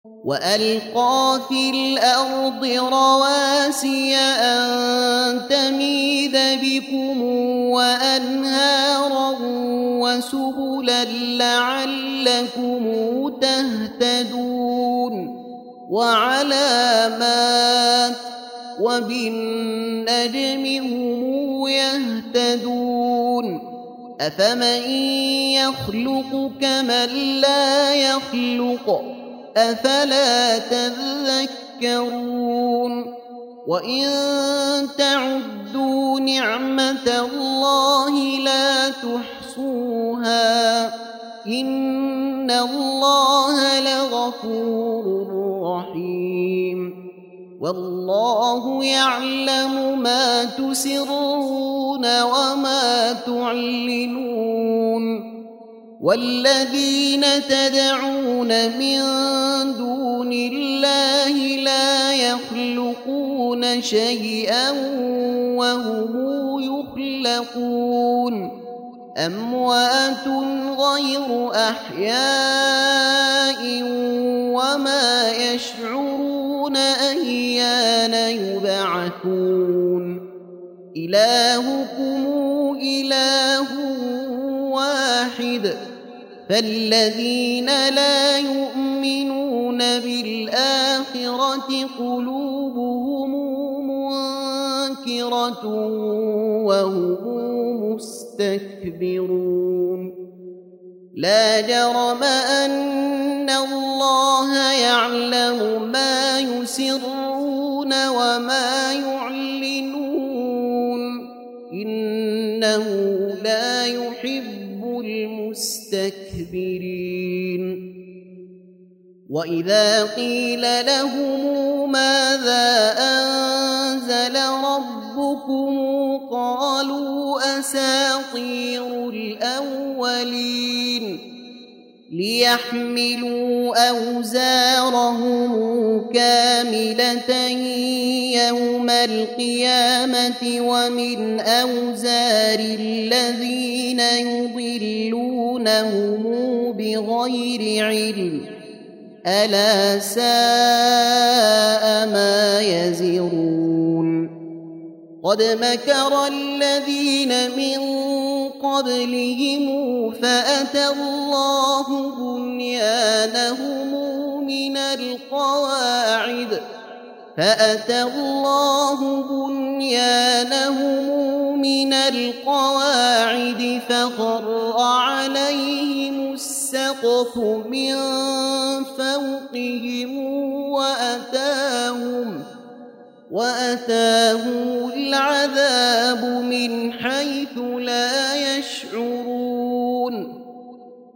وألقى في الأرض رواسي أن تميد بكم وأنهارا وسبلا لعلكم تهتدون وعلامات وبالنجم هم يهتدون أفمن يخلق كمن لا يخلق أفلا تذكرون وإن تعدوا نعمة الله لا تحصوها إن الله لغفور رحيم والله يعلم ما تسرون وما تعلنون والذين تدعون من دون الله لا يخلقون شيئا وهم يخلقون أموات غير أحياء وما يشعرون أيان يبعثون إلهكم إله واحد فالذين لا يؤمنون بالآخرة قلوبهم منكرة وهم مستكبرون لا جرم أن الله يعلم ما يسرون وما يعلنون إنه لا يحب المستكبرين وإذا قيل لهم ماذا أنزل ربكم قالوا أساطير الأولين ليحملوا أوزارهم كاملة يوم القيامة ومن أوزار الذين يضلونهم بغير علم ألا ساء ما يزرون قد مكر الذين من قبلهم فأتى الله بنيانهم من القواعد فخر عليهم السقف من فوقهم وأتاهم العذاب من حيث لا يشعرون